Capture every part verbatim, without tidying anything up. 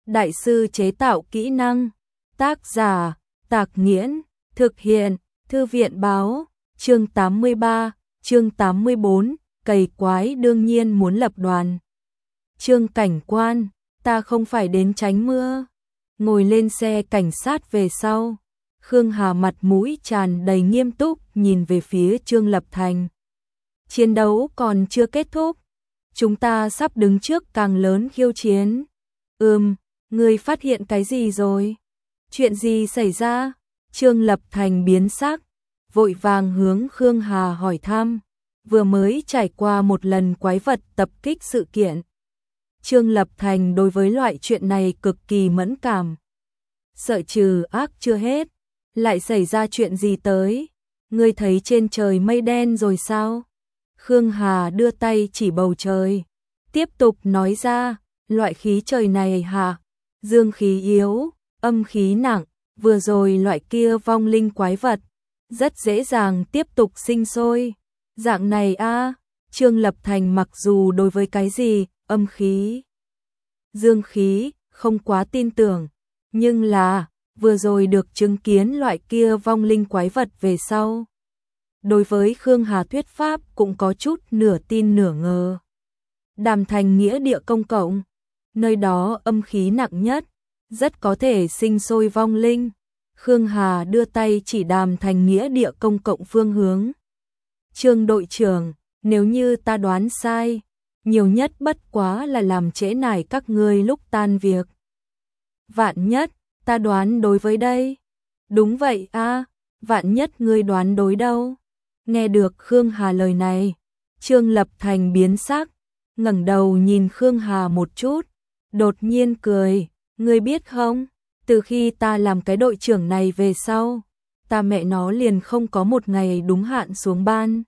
Đại sư chế tạo kỹ năng. Tác giả, Tạc Nghiễn. Thực hiện, Thư viện báo. Chương tám mươi ba, chương tám mươi bốn, cầy quái đương nhiên muốn lập đoàn. Trương cảnh quan, ta không phải đến tránh mưa. Ngồi lên xe cảnh sát về sau. Khương Hà mặt mũi tràn đầy nghiêm túc nhìn về phía Trương Lập Thành. Chiến đấu còn chưa kết thúc. Chúng ta sắp đứng trước càng lớn khiêu chiến. Ừm, ngươi phát hiện cái gì rồi? Chuyện gì xảy ra? Trương Lập Thành biến sắc, vội vàng hướng Khương Hà hỏi thăm. Vừa mới trải qua một lần quái vật tập kích sự kiện. Trương Lập Thành đối với loại chuyện này cực kỳ mẫn cảm. Sợ trừ ác chưa hết, lại xảy ra chuyện gì tới? Ngươi thấy trên trời mây đen rồi sao? Khương Hà đưa tay chỉ bầu trời, tiếp tục nói ra, loại khí trời này hả? Dương khí yếu, âm khí nặng, vừa rồi loại kia vong linh quái vật, rất dễ dàng tiếp tục sinh sôi. Dạng này a, Trương Lập Thành mặc dù đối với cái gì, âm khí, dương khí, không quá tin tưởng, nhưng là, vừa rồi được chứng kiến loại kia vong linh quái vật về sau. Đối với Khương Hà thuyết pháp cũng có chút nửa tin nửa ngờ. Đàm Thành nghĩa địa công cộng, nơi đó âm khí nặng nhất, rất có thể sinh sôi vong linh. Khương Hà đưa tay chỉ Đàm Thành nghĩa địa công cộng phương hướng. Trương đội trưởng, nếu như ta đoán sai, nhiều nhất bất quá là làm trễ nải các ngươi lúc tan việc. Vạn nhất, ta đoán đối với đây. Đúng vậy a, vạn nhất ngươi đoán đối đâu? Nghe được Khương Hà lời này, Trương Lập Thành biến sắc, ngẩng đầu nhìn Khương Hà một chút, đột nhiên cười, ngươi biết không, từ khi ta làm cái đội trưởng này về sau, ta mẹ nó liền không có một ngày đúng hạn xuống ban.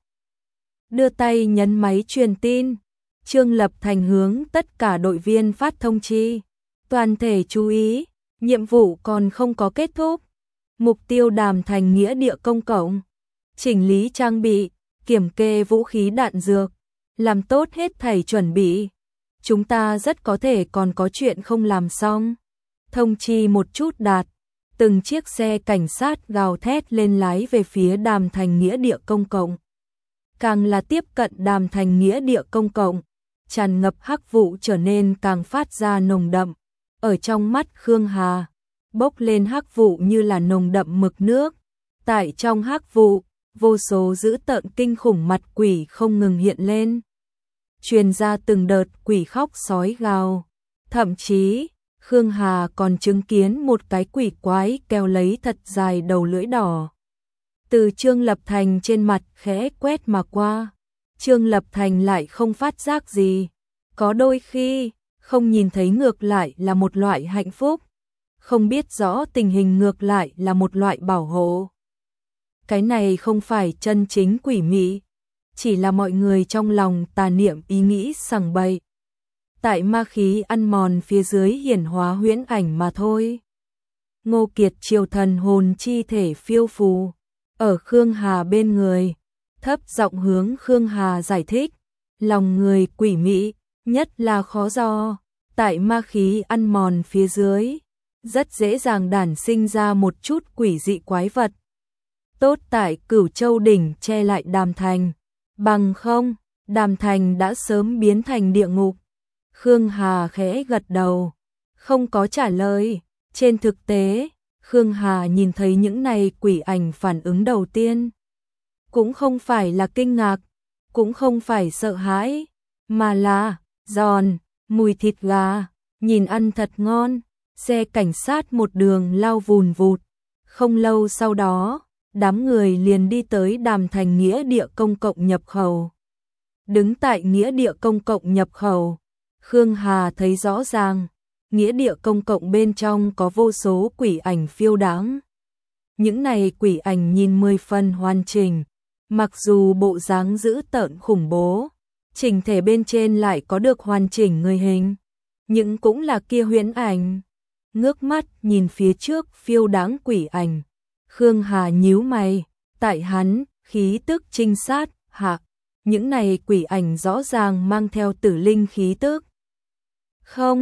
Đưa tay nhấn máy truyền tin, Trương Lập Thành hướng tất cả đội viên phát thông chi, toàn thể chú ý, nhiệm vụ còn không có kết thúc. Mục tiêu Đàm Thành nghĩa địa công cộng, chỉnh lý trang bị, kiểm kê vũ khí đạn dược, làm tốt hết thảy chuẩn bị. Chúng ta rất có thể còn có chuyện không làm xong. Thông chi một chút đạt, từng chiếc xe cảnh sát gào thét lên lái về phía Đàm Thành nghĩa địa công cộng. Càng là tiếp cận Đàm Thành nghĩa địa công cộng, tràn ngập hắc vụ trở nên càng phát ra nồng đậm. Ở trong mắt Khương Hà, bốc lên hắc vụ như là nồng đậm mực nước. Tại trong hắc vụ, vô số dữ tợn kinh khủng mặt quỷ không ngừng hiện lên. Truyền ra từng đợt quỷ khóc sói gào. Thậm chí, Khương Hà còn chứng kiến một cái quỷ quái kéo lấy thật dài đầu lưỡi đỏ. Từ Trương Lập Thành trên mặt khẽ quét mà qua. Trương Lập Thành lại không phát giác gì. Có đôi khi, không nhìn thấy ngược lại là một loại hạnh phúc. Không biết rõ tình hình ngược lại là một loại bảo hộ. Cái này không phải chân chính quỷ mị, chỉ là mọi người trong lòng tà niệm ý nghĩ sằng bậy. Tại ma khí ăn mòn phía dưới hiển hóa huyễn ảnh mà thôi. Ngô Kiệt triều thần hồn chi thể phiêu phù, ở Khương Hà bên người, thấp giọng hướng Khương Hà giải thích, lòng người quỷ mị, nhất là khó do, tại ma khí ăn mòn phía dưới, rất dễ dàng đản sinh ra một chút quỷ dị quái vật. Tốt tại Cửu Châu đỉnh che lại Đàm Thành, bằng không, Đàm Thành đã sớm biến thành địa ngục. Khương Hà khẽ gật đầu, không có trả lời. Trên thực tế, Khương Hà nhìn thấy những này quỷ ảnh phản ứng đầu tiên. Cũng không phải là kinh ngạc, cũng không phải sợ hãi, mà là giòn, mùi thịt gà, nhìn ăn thật ngon. Xe cảnh sát một đường lao vùn vụt. Không lâu sau đó, đám người liền đi tới Đàm Thành nghĩa địa công cộng nhập khẩu. Đứng tại nghĩa địa công cộng nhập khẩu, Khương Hà thấy rõ ràng, nghĩa địa công cộng bên trong có vô số quỷ ảnh phiêu đáng. Những này quỷ ảnh nhìn mười phần hoàn chỉnh, mặc dù bộ dáng dữ tợn khủng bố, chỉnh thể bên trên lại có được hoàn chỉnh người hình, nhưng cũng là kia huyễn ảnh. Ngước mắt nhìn phía trước phiêu đáng quỷ ảnh, Khương Hà nhíu mày, tại hắn, khí tức trinh sát, hạ, những này quỷ ảnh rõ ràng mang theo tử linh khí tức. Không,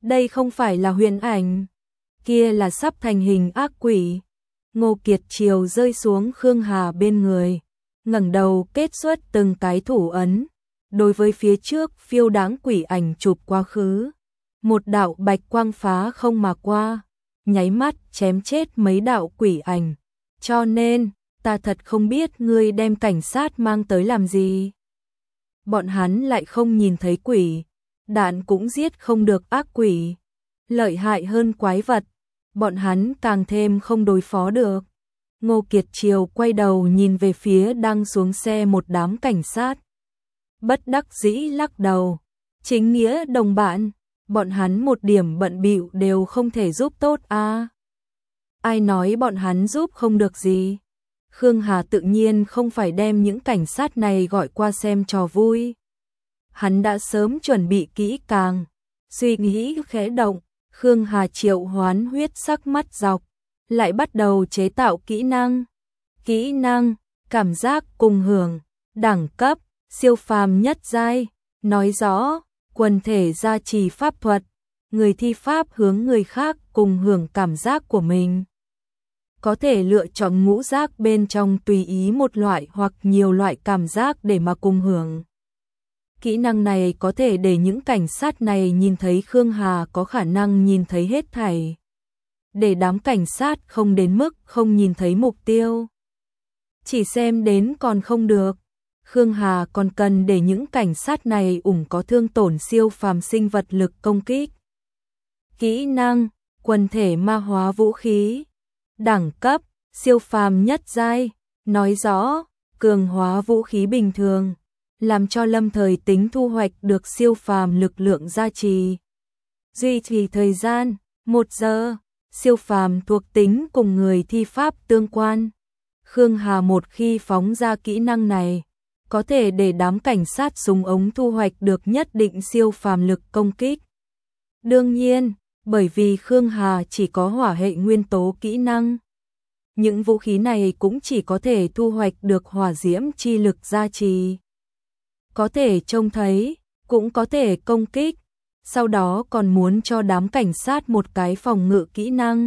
Đây không phải là huyền ảnh, kia là sắp thành hình ác quỷ. Ngô Kiệt Triều rơi xuống Khương Hà bên người, ngẩng đầu kết xuất từng cái thủ ấn, đối với phía trước phiêu đáng quỷ ảnh chụp quá khứ. Một đạo bạch quang phá không mà qua, nháy mắt chém chết mấy đạo quỷ ảnh. Cho nên, ta thật không biết ngươi đem cảnh sát mang tới làm gì. Bọn hắn lại không nhìn thấy quỷ, đạn cũng giết không được ác quỷ. Lợi hại hơn quái vật, bọn hắn càng thêm không đối phó được. Ngô Kiệt Triều quay đầu nhìn về phía đang xuống xe một đám cảnh sát. Bất đắc dĩ lắc đầu, chính nghĩa đồng bạn, bọn hắn một điểm bận bịu đều không thể giúp tốt a. À. Ai nói bọn hắn giúp không được gì? Khương Hà tự nhiên không phải đem những cảnh sát này gọi qua xem trò vui. Hắn đã sớm chuẩn bị kỹ càng, suy nghĩ khẽ động, Khương Hà triệu hoán huyết sắc mắt dọc, lại bắt đầu chế tạo kỹ năng. Kỹ năng, cảm giác cùng hưởng, đẳng cấp, siêu phàm nhất giai, nói rõ, quần thể gia trì pháp thuật, người thi pháp hướng người khác cùng hưởng cảm giác của mình. Có thể lựa chọn ngũ giác bên trong tùy ý một loại hoặc nhiều loại cảm giác để mà cùng hưởng. Kỹ năng này có thể để những cảnh sát này nhìn thấy Khương Hà có khả năng nhìn thấy hết thảy. Để đám cảnh sát không đến mức không nhìn thấy mục tiêu. Chỉ xem đến còn không được. Khương Hà còn cần để những cảnh sát này ủng có thương tổn siêu phàm sinh vật lực công kích. Kỹ năng, quần thể ma hóa vũ khí. Đẳng cấp, siêu phàm nhất giai, nói rõ, cường hóa vũ khí bình thường, làm cho lâm thời tính thu hoạch được siêu phàm lực lượng gia trì. Duy trì thời gian, một giờ, siêu phàm thuộc tính cùng người thi pháp tương quan. Khương Hà một khi phóng ra kỹ năng này, có thể để đám cảnh sát súng ống thu hoạch được nhất định siêu phàm lực công kích. Đương nhiên, bởi vì Khương Hà chỉ có hỏa hệ nguyên tố kỹ năng, những vũ khí này cũng chỉ có thể thu hoạch được hỏa diễm chi lực gia trì. Có thể trông thấy, cũng có thể công kích, sau đó còn muốn cho đám cảnh sát một cái phòng ngự kỹ năng.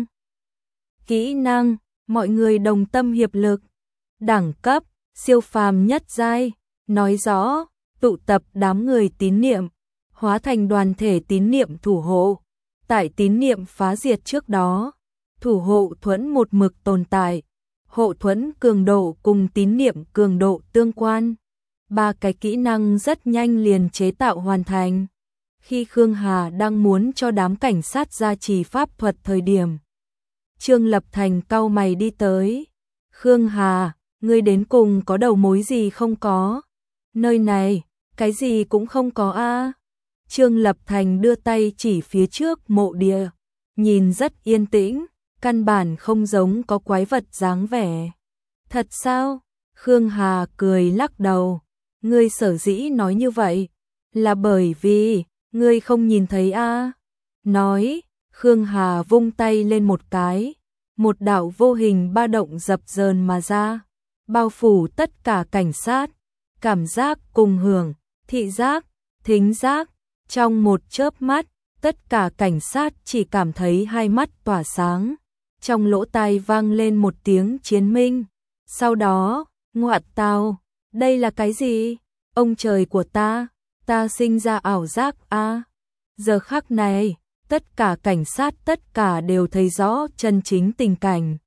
Kỹ năng, mọi người đồng tâm hiệp lực. Đẳng cấp, siêu phàm nhất giai, nói rõ, tụ tập đám người tín niệm, hóa thành đoàn thể tín niệm thủ hộ. Tại tín niệm phá diệt trước đó, thủ hộ thuẫn một mực tồn tại, hộ thuẫn cường độ cùng tín niệm cường độ tương quan. Ba cái kỹ năng rất nhanh liền chế tạo hoàn thành. Khi Khương Hà đang muốn cho đám cảnh sát gia trì pháp thuật thời điểm, Trương Lập Thành cau mày đi tới. Khương Hà, ngươi đến cùng có đầu mối gì không có? Nơi này, cái gì cũng không có a. À? Trương Lập Thành đưa tay chỉ phía trước mộ địa, nhìn rất yên tĩnh, căn bản không giống có quái vật dáng vẻ. Thật sao? Khương Hà cười lắc đầu. Ngươi sở dĩ nói như vậy, là bởi vì, ngươi không nhìn thấy a. À? Nói, Khương Hà vung tay lên một cái, một đạo vô hình ba động dập dờn mà ra, bao phủ tất cả cảnh sát, cảm giác cùng hưởng, thị giác, thính giác. Trong một chớp mắt, tất cả cảnh sát chỉ cảm thấy hai mắt tỏa sáng, trong lỗ tai vang lên một tiếng chiến minh. Sau đó, ngoại tao, đây là cái gì? Ông trời của ta, ta sinh ra ảo giác a. À? Giờ khắc này, tất cả cảnh sát tất cả đều thấy rõ chân chính tình cảnh.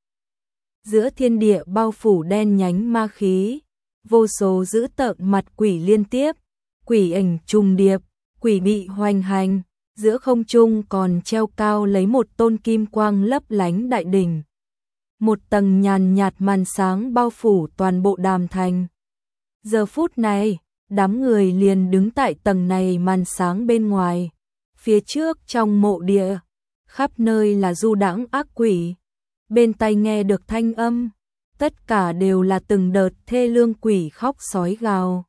Giữa thiên địa bao phủ đen nhánh ma khí, vô số dữ tợn mặt quỷ liên tiếp, quỷ ảnh trùng điệp, quỷ bị hoành hành, giữa không trung còn treo cao lấy một tôn kim quang lấp lánh đại đỉnh. Một tầng nhàn nhạt màn sáng bao phủ toàn bộ Đàm Thành. Giờ phút này, đám người liền đứng tại tầng này màn sáng bên ngoài. Phía trước trong mộ địa, khắp nơi là du đãng ác quỷ. Bên tai nghe được thanh âm, tất cả đều là từng đợt thê lương quỷ khóc sói gào.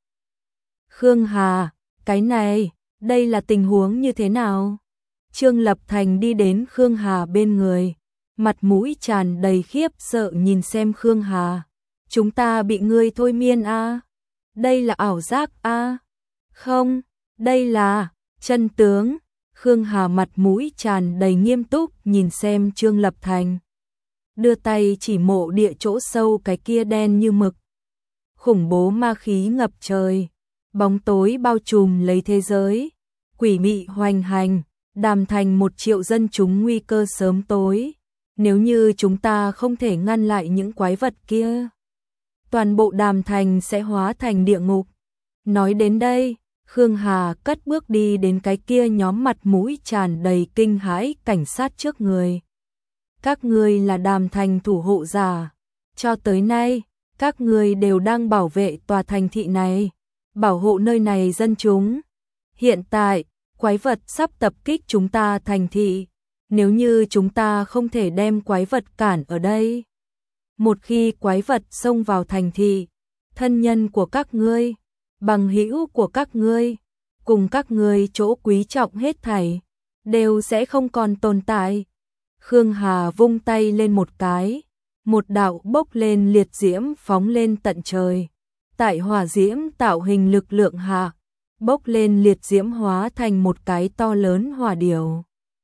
Khương Hà, cái này, đây là tình huống như thế nào? Trương Lập Thành đi đến Khương Hà bên người, mặt mũi tràn đầy khiếp sợ nhìn xem Khương Hà. Chúng ta bị ngươi thôi miên a? À? Đây là ảo giác a? À? Không, đây là chân tướng. Khương Hà mặt mũi tràn đầy nghiêm túc nhìn xem Trương Lập Thành. Đưa tay chỉ mộ địa chỗ sâu cái kia đen như mực. Khủng bố ma khí ngập trời. Bóng tối bao trùm lấy thế giới. Quỷ mị hoành hành. Đàm thành một triệu dân chúng nguy cơ sớm tối. Nếu như chúng ta không thể ngăn lại những quái vật kia, toàn bộ Đàm thành sẽ hóa thành địa ngục. Nói đến đây, Khương Hà cất bước đi đến cái kia nhóm mặt mũi tràn đầy kinh hãi cảnh sát trước người. Các ngươi là Đàm thành thủ hộ giả. Cho tới nay, các ngươi đều đang bảo vệ tòa thành thị này, bảo hộ nơi này dân chúng. Hiện tại, quái vật sắp tập kích chúng ta thành thị. Nếu như chúng ta không thể đem quái vật cản ở đây, một khi quái vật xông vào thành thị, thân nhân của các ngươi, bằng hữu của các ngươi, cùng các ngươi chỗ quý trọng hết thảy, đều sẽ không còn tồn tại. Khương Hà vung tay lên một cái, một đạo bốc lên liệt diễm phóng lên tận trời. Tại hỏa diễm tạo hình lực lượng hạ, bốc lên liệt diễm hóa thành một cái to lớn hỏa điểu.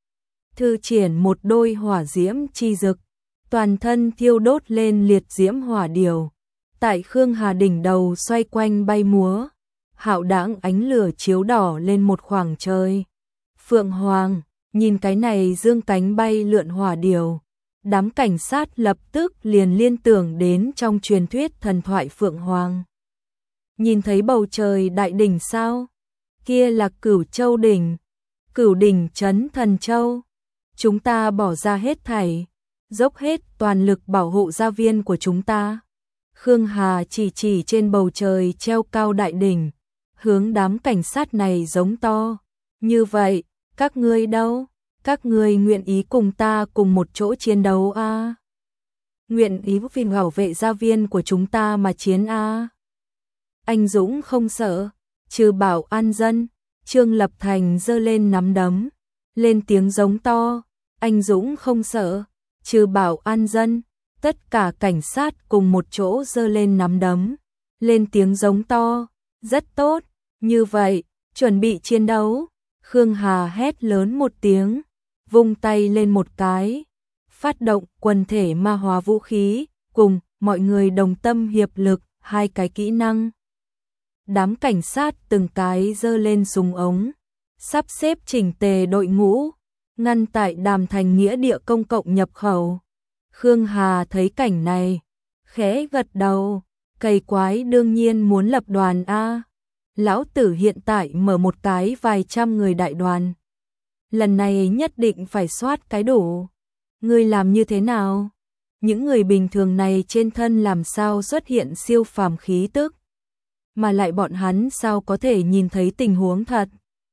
Thư triển một đôi hỏa diễm chi dực, toàn thân thiêu đốt lên liệt diễm hỏa điểu. Tại Khương Hà đỉnh đầu xoay quanh bay múa, hạo đãng ánh lửa chiếu đỏ lên một khoảng trời. Phượng Hoàng, nhìn cái này dương cánh bay lượn hỏa điểu, đám cảnh sát lập tức liền liên tưởng đến trong truyền thuyết thần thoại Phượng Hoàng. Nhìn thấy bầu trời đại đỉnh sao? Kia là Cửu Châu đỉnh, Cửu đỉnh trấn Thần Châu. Chúng ta bỏ ra hết thảy, dốc hết toàn lực bảo hộ gia viên của chúng ta. Khương Hà chỉ chỉ trên bầu trời treo cao đại đỉnh, hướng đám cảnh sát này giống to. Như vậy, các ngươi đâu? Các ngươi nguyện ý cùng ta cùng một chỗ chiến đấu à? Nguyện ý vì bảo vệ gia viên của chúng ta mà chiến à? Anh dũng không sợ, trừ bảo an dân. Trương Lập Thành giơ lên nắm đấm, lên tiếng giống to. Anh dũng không sợ, trừ bảo an dân. Tất cả cảnh sát cùng một chỗ giơ lên nắm đấm, lên tiếng giống to. Rất tốt, như vậy, chuẩn bị chiến đấu. Khương Hà hét lớn một tiếng, vung tay lên một cái, phát động quần thể ma hóa vũ khí, cùng mọi người đồng tâm hiệp lực, hai cái kỹ năng. Đám cảnh sát từng cái giơ lên súng ống, sắp xếp chỉnh tề đội ngũ, ngăn tại Đàm thành nghĩa địa công cộng nhập khẩu. Khương Hà thấy cảnh này, khẽ gật đầu, cầy quái đương nhiên muốn lập đoàn a. Lão tử hiện tại mở một cái vài trăm người đại đoàn. Lần này nhất định phải soát cái đủ. Ngươi làm như thế nào? Những người bình thường này trên thân làm sao xuất hiện siêu phàm khí tức? Mà lại bọn hắn sao có thể nhìn thấy tình huống thật?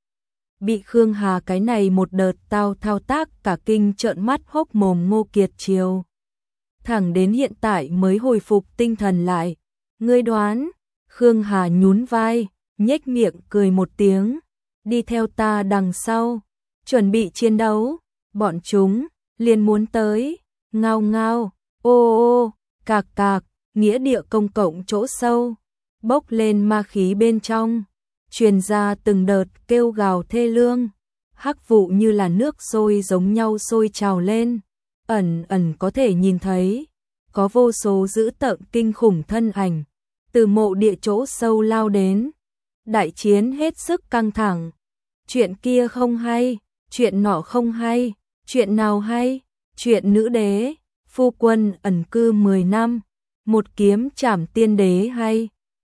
Bị Khương Hà cái này một đợt tao thao tác cả kinh trợn mắt hốc mồm Ngô Kiệt Triều. Thẳng đến hiện tại mới hồi phục tinh thần lại. Ngươi đoán? Khương Hà nhún vai, nhếch miệng cười một tiếng. Đi theo ta đằng sau, chuẩn bị chiến đấu. Bọn chúng liền muốn tới. Ngao ngao, ô ô, cạc cạc, nghĩa địa công cộng chỗ sâu, bốc lên ma khí bên trong, truyền ra từng đợt kêu gào thê lương. Hắc vụ như là nước sôi giống nhau sôi trào lên, ẩn ẩn có thể nhìn thấy, có vô số dữ tợn kinh khủng thân ảnh từ mộ địa chỗ sâu lao đến. Đại chiến hết sức căng thẳng. Chuyện kia không hay, chuyện nọ không hay, chuyện nào hay? Chuyện nữ đế, phu quân ẩn cư mười năm, một kiếm trảm tiên đế hay?